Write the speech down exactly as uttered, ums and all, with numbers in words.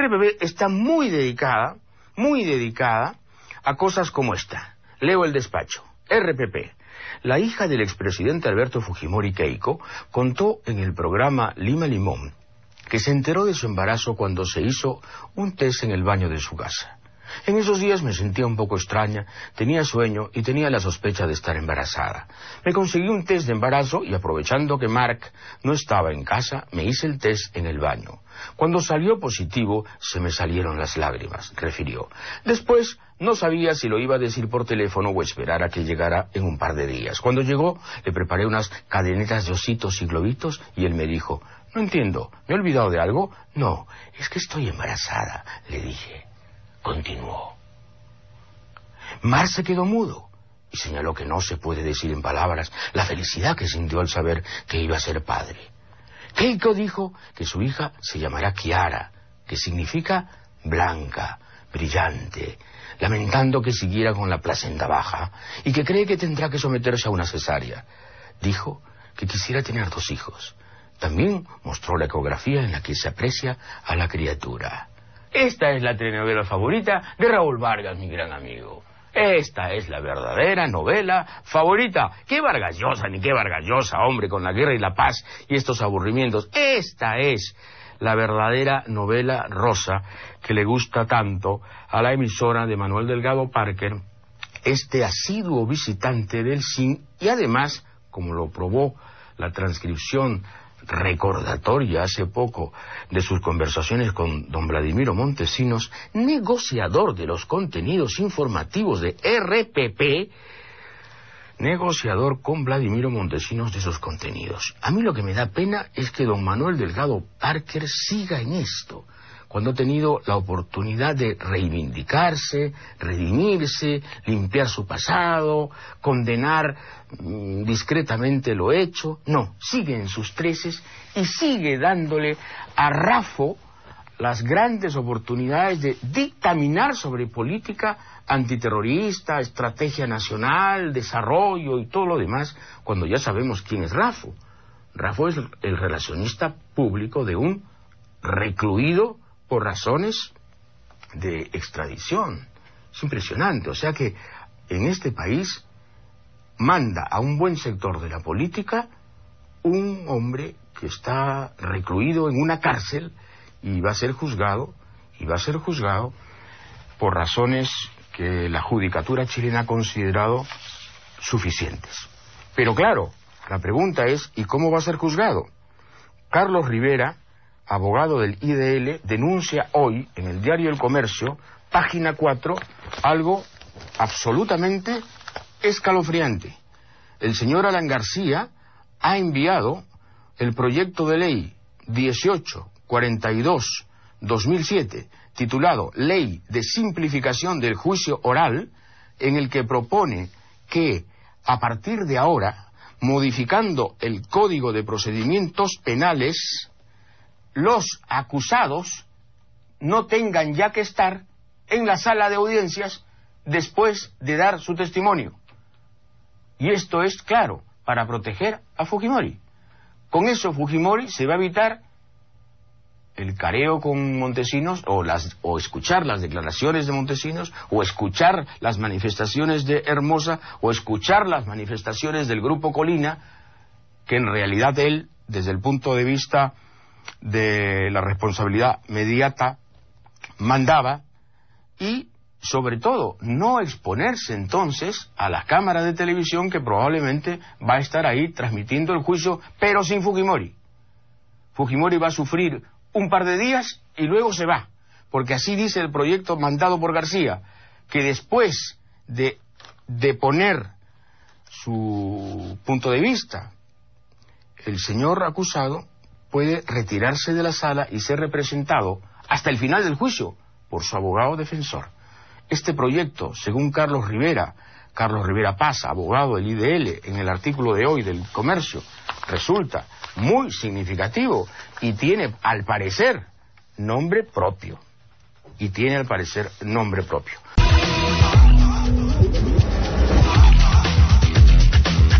R P P está muy dedicada, muy dedicada a cosas como esta. Leo el despacho. R P P. La hija del expresidente Alberto Fujimori Keiko contó en el programa Lima Limón que se enteró de su embarazo cuando se hizo un test en el baño de su casa. En esos días me sentía un poco extraña, tenía sueño y tenía la sospecha de estar embarazada. Me conseguí un test de embarazo y aprovechando que Mark no estaba en casa, me hice el test en el baño. Cuando salió positivo, se me salieron las lágrimas, refirió. Después, no sabía si lo iba a decir por teléfono o esperar a que llegara en un par de días. Cuando llegó, le preparé unas cadenetas de ositos y globitos y él me dijo, no entiendo, ¿me he olvidado de algo? No, es que estoy embarazada, le dije. Continuó. Mar se quedó mudo y señaló que no se puede decir en palabras la felicidad que sintió al saber que iba a ser padre. Keiko dijo que su hija se llamará Kiara, que significa blanca, brillante, lamentando que siguiera con la placenta baja y que cree que tendrá que someterse a una cesárea. Dijo que quisiera tener dos hijos. También mostró la ecografía en la que se aprecia a la criatura. Esta es la telenovela favorita de Raúl Vargas, mi gran amigo. Esta es la verdadera novela favorita. ¡Qué Vargas Llosa, ni qué Vargas Llosa, hombre, con la guerra y la paz y estos aburrimientos! Esta es la verdadera novela rosa que le gusta tanto a la emisora de Manuel Delgado Parker, este asiduo visitante del C I N, y además, como lo probó la transcripción recordatoria hace poco de sus conversaciones con don Vladimiro Montesinos, negociador de los contenidos informativos de R P P, negociador con Vladimiro Montesinos de esos contenidos. A mí lo que me da pena es que don Manuel Delgado Parker siga en esto, cuando ha tenido la oportunidad de reivindicarse, redimirse, limpiar su pasado, condenar mmm, discretamente lo hecho. No, sigue en sus treces y sigue dándole a Rafo las grandes oportunidades de dictaminar sobre política antiterrorista, estrategia nacional, desarrollo y todo lo demás, cuando ya sabemos quién es Rafo. Rafo es el relacionista público de un recluido por razones de extradición. Es impresionante. O sea que en este país manda a un buen sector de la política un hombre que está recluido en una cárcel y va a ser juzgado, y va a ser juzgado por razones que la judicatura chilena ha considerado suficientes. Pero claro, la pregunta es, ¿y cómo va a ser juzgado? Carlos Rivera, abogado del I D L, denuncia hoy en el diario El Comercio, página cuatro, algo absolutamente escalofriante. El señor Alan García ha enviado el proyecto de ley dieciocho cuarenta y dos barra dos mil siete, titulado Ley de Simplificación del Juicio Oral, en el que propone que, a partir de ahora, modificando el Código de Procedimientos Penales, los acusados no tengan ya que estar en la sala de audiencias después de dar su testimonio. Y esto es, claro, para proteger a Fujimori. Con eso Fujimori se va a evitar el careo con Montesinos, o, las, o escuchar las declaraciones de Montesinos, o escuchar las manifestaciones de Hermosa, o escuchar las manifestaciones del Grupo Colina, que en realidad él, desde el punto de vista de la responsabilidad mediata, mandaba, y sobre todo no exponerse entonces a la cámara de televisión que probablemente va a estar ahí transmitiendo el juicio, pero sin Fujimori. Fujimori va a sufrir un par de días y luego se va, porque así dice el proyecto mandado por García, que después de, de poner su punto de vista, el señor acusado puede retirarse de la sala y ser representado hasta el final del juicio por su abogado defensor. Este proyecto, según Carlos Rivera, Carlos Rivera Paz, abogado del I D L, en el artículo de hoy del Comercio, resulta muy significativo y tiene, al parecer, nombre propio. Y tiene, al parecer, nombre propio.